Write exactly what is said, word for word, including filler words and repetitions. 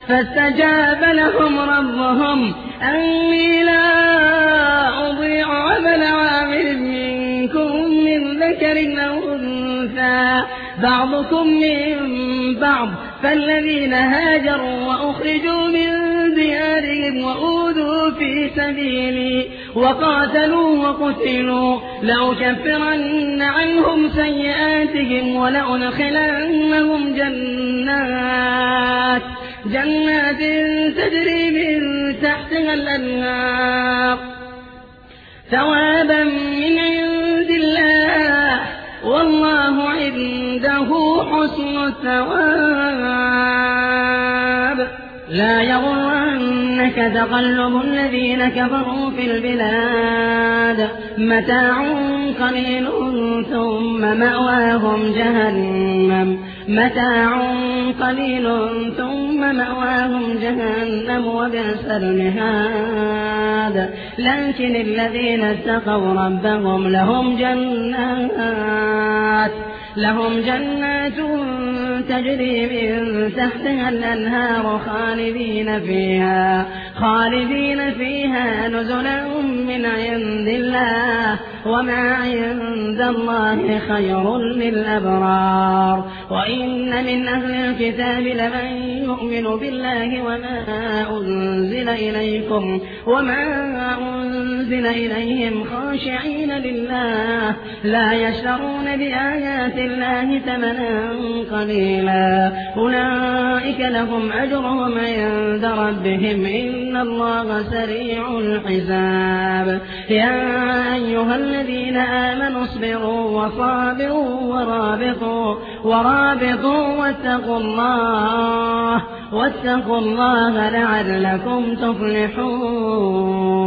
فاستجاب لهم ربهم أني لا أضيع عمل عامل منكم من ذكر أو أنثى بعضكم من بعض فالذين هاجروا وأخرجوا من ديارهم وأوذوا في سبيلي وقاتلوا وقتلوا لأكفرن عنهم سيئاتهم ولأدخلنهم جنات جنات تجري من تحتها الأنهار ثوابا من عند الله والله عنده حسن الثواب. لا يغرنك تقلب الذين كفروا في البلاد متاع قليل ثم مأواهم جهنم متاع قليل ثم مأواهم جهنم وبئس المهاد. لكن الذين اتقوا ربهم لهم جنات لهم جنات تجري من تحتها الأنهار خالدين فيها خالدين فيها نزلا من عند الله وما عند الله خير للأبرار. وإن من أهل الكتاب لمن يؤمن بالله وما أنزل إليكم وما أنزل إليهم خاشعين لله لا يشترون بآيات الله ثمنا قليلا أولئك لهم أجرهم عند ربهم إن الله سريع الحساب. يا أيها الذين آمنوا اصبروا وصابروا ورابطوا ورابطوا واتقوا الله واتقوا الله لعلكم تفلحون.